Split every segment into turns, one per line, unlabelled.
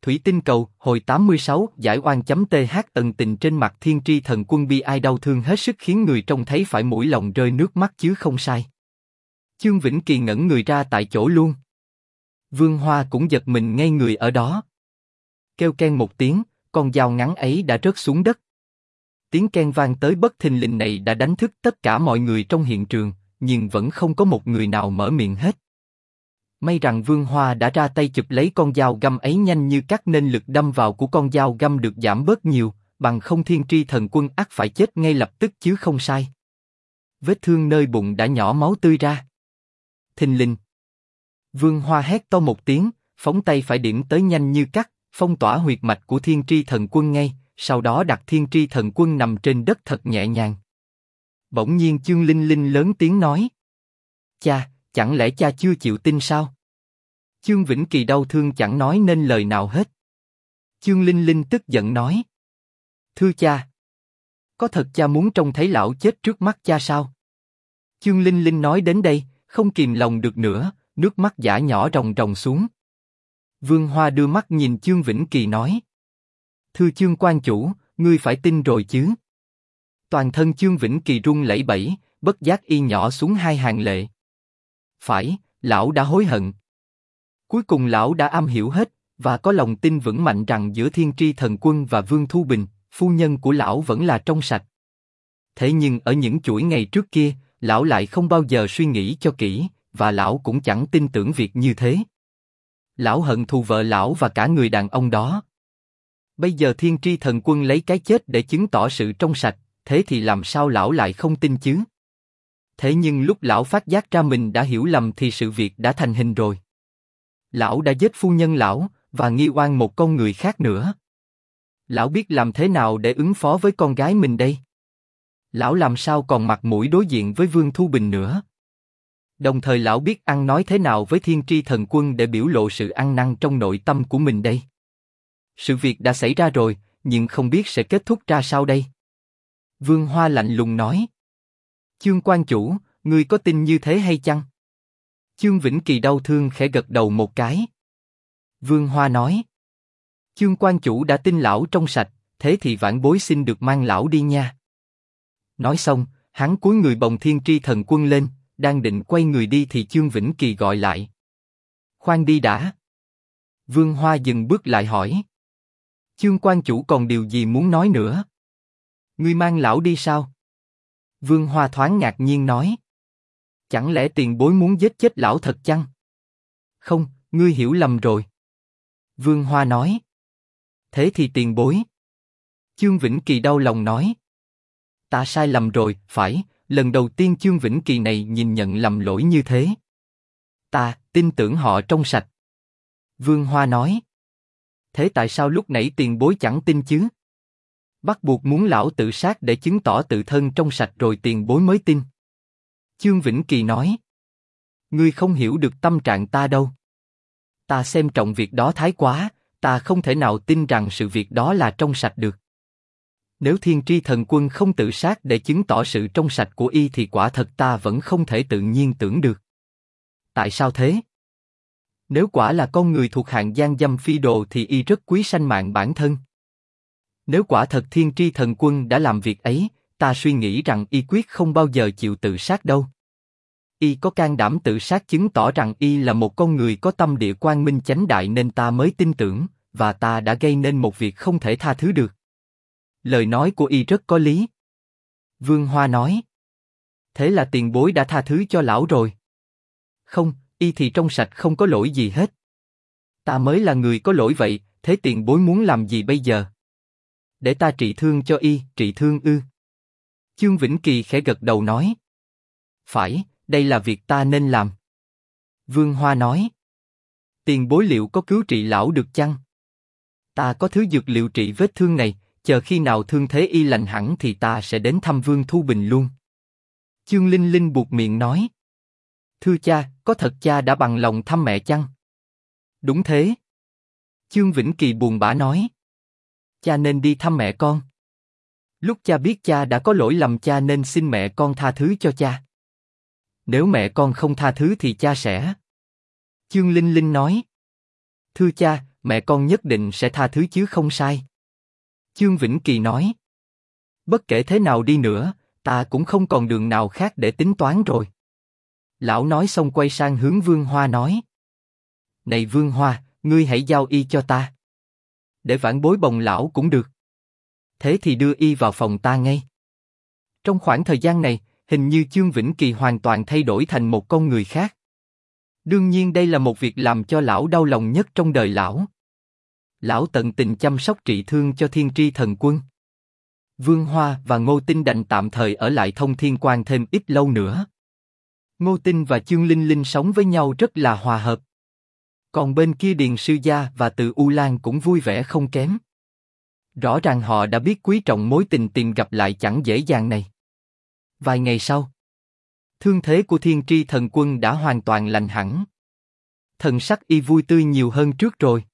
Thủy tinh cầu, hồi 86, giải oan.th ẩn tình trên mặt Thiên Tri Thần Quân bi ai đau thương hết sức khiến người trông thấy phải mũi lòng rơi nước mắt chứ không sai. Chương Vĩnh Kỳ ngẩn người ra tại chỗ luôn. Vương Hoa cũng giật mình ngay người ở đó. Kêu ken một tiếng, con dao ngắn ấy đã rớt xuống đất. Tiếng ken vang tới bất thình lình này đã đánh thức tất cả mọi người trong hiện trường, nhưng vẫn không có một người nào mở miệng hết. May rằng Vương Hoa đã ra tay chụp lấy con dao găm ấy nhanh như cắt nên lực đâm vào của con dao găm được giảm bớt nhiều, bằng không Thiên Tri Thần Quân ắt phải chết ngay lập tức chứ không sai. Vết thương nơi bụng đã nhỏ máu tươi ra. Thình lình. Vương Hoa hét to một tiếng, phóng tay phải điểm tới nhanh như cắt, phong tỏa huyệt mạch của Thiên Tri Thần Quân ngay, sau đó đặt Thiên Tri Thần Quân nằm trên đất thật nhẹ nhàng. Bỗng nhiên Chương Linh Linh lớn tiếng nói: "Cha, chẳng lẽ cha chưa chịu tin sao?" Chương Vĩnh Kỳ đau thương chẳng nói nên lời nào hết. Chương Linh Linh tức giận nói: "Thưa cha, có thật cha muốn trông thấy lão chết trước mắt cha sao?" Chương Linh Linh nói đến đây, không kìm lòng được nữa, nước mắt giã nhỏ ròng ròng xuống. Vương Hoa đưa mắt nhìn Chương Vĩnh Kỳ nói: "Thưa Chương quan chủ, ngươi phải tin rồi chứ?" Toàn thân Chương Vĩnh Kỳ run lẩy bẩy, bất giác y nhỏ xuống hai hàng lệ. Phải, lão đã hối hận. Cuối cùng lão đã am hiểu hết, và có lòng tin vững mạnh rằng giữa Thiên Tri Thần Quân và Vương Thu Bình, phu nhân của lão vẫn là trong sạch. Thế nhưng ở những chuỗi ngày trước kia, lão lại không bao giờ suy nghĩ cho kỹ, và lão cũng chẳng tin tưởng việc như thế. Lão hận thù vợ lão và cả người đàn ông đó. Bây giờ Thiên Tri Thần Quân lấy cái chết để chứng tỏ sự trong sạch, thế thì làm sao lão lại không tin chứ? Thế nhưng lúc lão phát giác ra mình đã hiểu lầm thì sự việc đã thành hình rồi. Lão đã giết phu nhân lão, và nghi oan một con người khác nữa. Lão biết làm thế nào để ứng phó với con gái mình đây? Lão làm sao còn mặt mũi đối diện với Vương Thu Bình nữa? Đồng thời lão biết ăn nói thế nào với Thiên Tri Thần Quân để biểu lộ sự ăn năn trong nội tâm của mình đây? Sự việc đã xảy ra rồi, nhưng không biết sẽ kết thúc ra sao đây? Vương Hoa lạnh lùng nói: "Chương quan chủ, ngươi có tin như thế hay chăng?" Chương Vĩnh Kỳ đau thương khẽ gật đầu một cái. Vương Hoa nói: "Chương quan chủ đã tin lão trong sạch, thế thì vãn bối xin được mang lão đi nha." Nói xong, hắn cúi người bồng Thiên Tri Thần Quân lên, đang định quay người đi thì Chương Vĩnh Kỳ gọi lại: "Khoan đi đã." Vương Hoa dừng bước lại hỏi: "Chương quan chủ còn điều gì muốn nói nữa? Ngươi mang lão đi sao?" Vương Hoa thoáng ngạc nhiên nói: "Chẳng lẽ tiền bối muốn giết chết lão thật chăng?" "Không, ngươi hiểu lầm rồi." Vương Hoa nói: "Thế thì tiền bối?" Chương Vĩnh Kỳ đau lòng nói: "Ta sai lầm rồi, phải, lần đầu tiên Chương Vĩnh Kỳ này nhìn nhận lầm lỗi như thế. Ta tin tưởng họ trong sạch." Vương Hoa nói: "Thế tại sao lúc nãy tiền bối chẳng tin chứ? Bắt buộc muốn lão tự sát để chứng tỏ tự thân trong sạch rồi tiền bối mới tin." Chương Vĩnh Kỳ nói: "Ngươi không hiểu được tâm trạng ta đâu. Ta xem trọng việc đó thái quá, ta không thể nào tin rằng sự việc đó là trong sạch được. Nếu Thiên Tri Thần Quân không tự sát để chứng tỏ sự trong sạch của y thì quả thật ta vẫn không thể tự nhiên tưởng được." "Tại sao thế?" "Nếu quả là con người thuộc hạng gian dâm phi đồ thì y rất quý sanh mạng bản thân. Nếu quả thật Thiên Tri Thần Quân đã làm việc ấy, ta suy nghĩ rằng y quyết không bao giờ chịu tự sát đâu. Y có can đảm tự sát chứng tỏ rằng y là một con người có tâm địa quang minh chánh đại nên ta mới tin tưởng, và ta đã gây nên một việc không thể tha thứ được." Lời nói của y rất có lý. Vương Hoa nói: "Thế là tiền bối đã tha thứ cho lão rồi?" "Không, y thì trong sạch không có lỗi gì hết. Ta mới là người có lỗi vậy, thế tiền bối muốn làm gì bây giờ? Để ta trị thương cho y." "Trị thương ư?" Chương Vĩnh Kỳ khẽ gật đầu nói: "Phải, đây là việc ta nên làm." Vương Hoa nói: "Tiền bối liệu có cứu trị lão được chăng? Ta có thứ dược liệu trị vết thương này, chờ khi nào thương thế y lành hẳn thì ta sẽ đến thăm Vương Thu Bình luôn." Chương Linh Linh buột miệng nói: "Thưa cha, có thật cha đã bằng lòng thăm mẹ chăng?" "Đúng thế." Chương Vĩnh Kỳ buồn bã nói: "Cha nên đi thăm mẹ con. Lúc cha biết cha đã có lỗi lầm cha nên xin mẹ con tha thứ cho cha. Nếu mẹ con không tha thứ thì cha sẽ..." Chương Linh Linh nói: "Thưa cha, mẹ con nhất định sẽ tha thứ chứ không sai. Chương Vĩnh Kỳ nói. Bất kể thế nào đi nữa, ta cũng không còn đường nào khác để tính toán rồi. Lão nói xong quay sang hướng Vương Hoa nói. Này Vương Hoa, ngươi hãy giao y cho ta. Để vãn bối bồng lão cũng được. Thế thì đưa y vào phòng ta ngay. Trong khoảng thời gian này, hình như Chương Vĩnh Kỳ hoàn toàn thay đổi thành một con người khác. Đương nhiên đây là một việc làm cho lão đau lòng nhất trong đời lão. Lão tận tình chăm sóc trị thương cho Thiên Tri Thần Quân. Vương Hoa và Ngô Tinh đành tạm thời ở lại Thông Thiên Quan thêm ít lâu nữa. Ngô Tinh và Chương Linh Linh sống với nhau rất là hòa hợp. Còn bên kia Điền Sư Gia và Từ U Lan cũng vui vẻ không kém. Rõ ràng họ đã biết quý trọng mối tình tìm gặp lại chẳng dễ dàng này. Vài ngày sau, thương thế của Thiên Tri Thần Quân đã hoàn toàn lành hẳn. Thần sắc y vui tươi nhiều hơn trước rồi.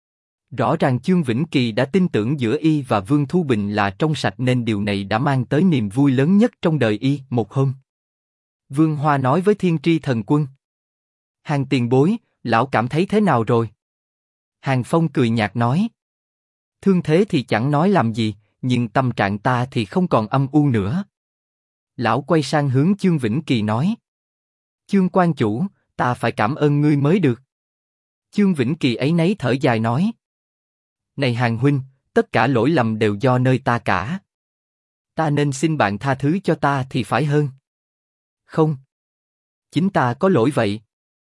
Rõ ràng Chương Vĩnh Kỳ đã tin tưởng giữa y và Vương Thu Bình là trong sạch nên điều này đã mang tới niềm vui lớn nhất trong đời y. Một hôm, Vương Hoa nói với Thiên Tri Thần Quân. Hàng tiền bối, lão cảm thấy thế nào rồi? Hàng Phong cười nhạt nói. Thương thế thì chẳng nói làm gì, nhưng tâm trạng ta thì không còn âm u nữa. Lão quay sang hướng Chương Vĩnh Kỳ nói. Chương quan chủ, ta phải cảm ơn ngươi mới được. Chương Vĩnh Kỳ áy náy thở dài nói. Này Hàng huynh, tất cả lỗi lầm đều do nơi ta cả. Ta nên xin bạn tha thứ cho ta thì phải hơn. Không. Chính ta có lỗi vậy.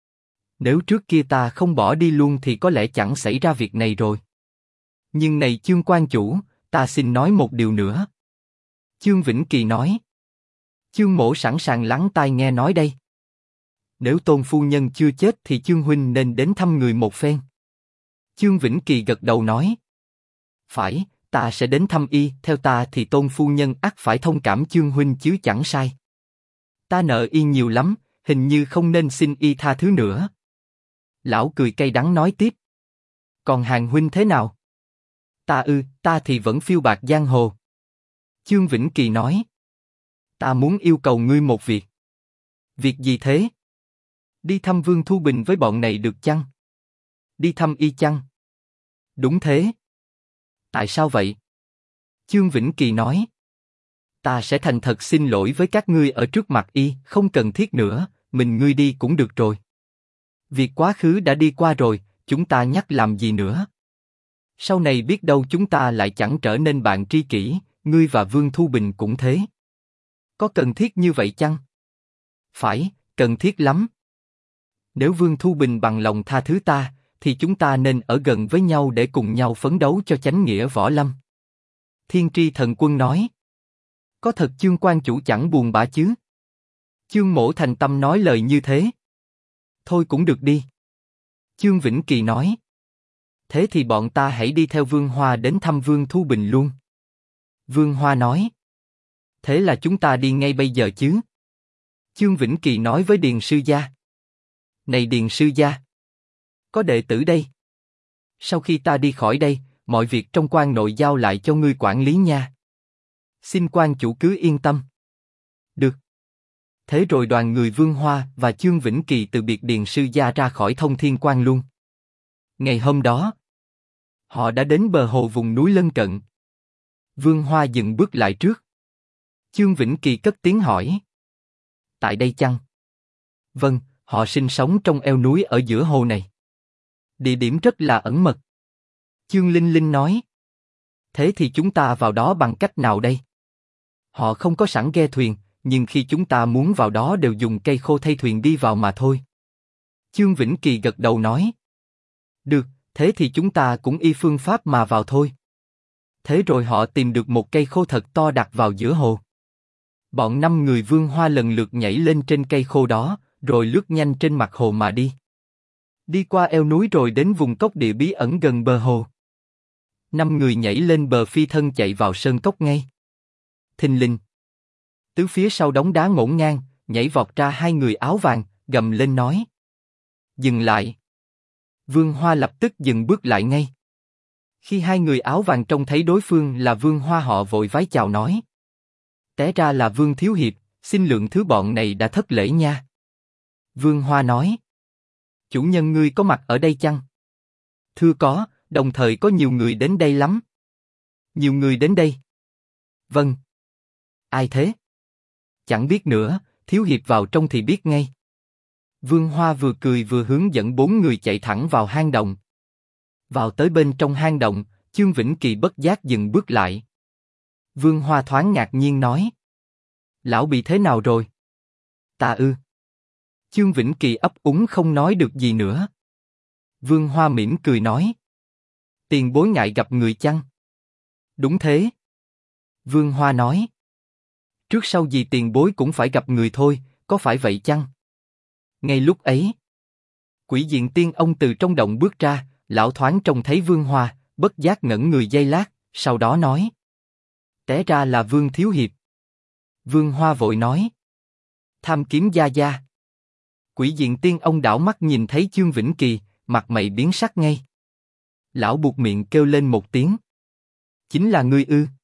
Nếu trước kia ta không bỏ đi luôn thì có lẽ chẳng xảy ra việc này rồi. Nhưng này Chương quan chủ, ta xin nói một điều nữa. Chương Vĩnh Kỳ nói. Chương mỗ sẵn sàng lắng tai nghe nói đây. Nếu Tôn phu nhân chưa chết thì Chương huynh nên đến thăm người một phen. Chương Vĩnh Kỳ gật đầu nói. Phải, ta sẽ đến thăm y, theo ta thì Tôn phu nhân ắt phải thông cảm Chương huynh chứ chẳng sai. Ta nợ y nhiều lắm, hình như không nên xin y tha thứ nữa. Lão cười cay đắng nói tiếp. Còn Hàng huynh thế nào? Ta thì vẫn phiêu bạt giang hồ. Chương Vĩnh Kỳ nói. Ta muốn yêu cầu ngươi một việc. Việc gì thế? Đi thăm Vương Thu Bình với bọn này được chăng? Đi thăm y chăng? Đúng thế. Tại sao vậy? Chương Vĩnh Kỳ nói. Ta sẽ thành thật xin lỗi với các ngươi ở trước mặt y, không cần thiết nữa, mình ngươi đi cũng được rồi. Việc quá khứ đã đi qua rồi, chúng ta nhắc làm gì nữa? Sau này biết đâu chúng ta lại chẳng trở nên bạn tri kỷ, ngươi và Vương Thu Bình cũng thế. Có cần thiết như vậy chăng? Phải, cần thiết lắm. Nếu Vương Thu Bình bằng lòng tha thứ ta, thì chúng ta nên ở gần với nhau để cùng nhau phấn đấu cho chánh nghĩa võ lâm. Thiên Tri Thần Quân nói. Có thật Chương quan chủ chẳng buồn bã chứ? Chương mỗ thành tâm nói lời như thế. Thôi cũng được đi. Chương Vĩnh Kỳ nói. Thế thì bọn ta hãy đi theo Vương Hoa đến thăm Vương Thu Bình luôn. Vương Hoa nói. Thế là chúng ta đi ngay bây giờ chứ? Chương Vĩnh Kỳ nói với Điền Sư Gia. Này Điền Sư Gia, có đệ tử đây. Sau khi ta đi khỏi đây, mọi việc trong quan nội giao lại cho ngươi quản lý nha. Xin quan chủ cứ yên tâm. Được. Thế rồi đoàn người Vương Hoa và Chương Vĩnh Kỳ từ biệt Điền Sư Gia ra khỏi Thông Thiên Quan luôn. Ngày hôm đó, họ đã đến bờ hồ vùng núi lân cận. Vương Hoa dừng bước lại trước. Chương Vĩnh Kỳ cất tiếng hỏi. Tại đây chăng? Vâng, họ sinh sống trong eo núi ở giữa hồ này. Địa điểm rất là ẩn mật. Chương Linh Linh nói. Thế thì chúng ta vào đó bằng cách nào đây? Họ không có sẵn ghe thuyền, nhưng khi chúng ta muốn vào đó đều dùng cây khô thay thuyền đi vào mà thôi. Chương Vĩnh Kỳ gật đầu nói. Được, thế thì chúng ta cũng y phương pháp mà vào thôi. Thế rồi họ tìm được một cây khô thật to đặt vào giữa hồ. Bọn 5 người Vương Hoa lần lượt nhảy lên trên cây khô đó, rồi lướt nhanh trên mặt hồ mà đi. Đi qua eo núi rồi đến vùng cốc địa bí ẩn gần bờ hồ. 5 người nhảy lên bờ phi thân chạy vào sơn cốc ngay. Thình lình, từ phía sau đống đá ngổn ngang, nhảy vọt ra 2 người áo vàng, gầm lên nói. Dừng lại. Vương Hoa lập tức dừng bước lại ngay. Khi 2 người áo vàng trông thấy đối phương là Vương Hoa họ vội vái chào nói. Té ra là Vương Thiếu Hiệp, xin lượng thứ bọn này đã thất lễ nha. Vương Hoa nói. Chủ nhân ngươi có mặt ở đây chăng? Thưa có, Đồng thời có nhiều người đến đây lắm. Nhiều người đến đây. Vâng. Ai thế? Chẳng biết nữa, thiếu hiệp vào trong thì biết ngay. Vương Hoa vừa cười vừa hướng dẫn 4 người chạy thẳng vào hang động. Vào tới bên trong hang động, Chương Vĩnh Kỳ bất giác dừng bước lại. Vương Hoa thoáng ngạc nhiên nói: Lão bị thế nào rồi? Ta ư? Chương Vĩnh Kỳ ấp úng không nói được gì nữa. Vương Hoa mỉm cười nói: Tiền bối ngại gặp người chăng? Đúng thế. Vương Hoa nói: Trước sau gì tiền bối cũng phải gặp người thôi, có phải vậy chăng? Ngay lúc ấy, Quỷ Diện Tiên Ông từ trong động bước ra, lão thoáng trông thấy Vương Hoa, bất giác ngẩn người giây lát, sau đó nói: Té ra là Vương thiếu hiệp. Vương Hoa vội nói: Tham kiếm gia gia. Quỷ Diện Tiên Ông đảo mắt nhìn thấy Chương Vĩnh Kỳ, mặt mày biến sắc ngay. Lão buột miệng kêu lên một tiếng: Chính là ngươi ư?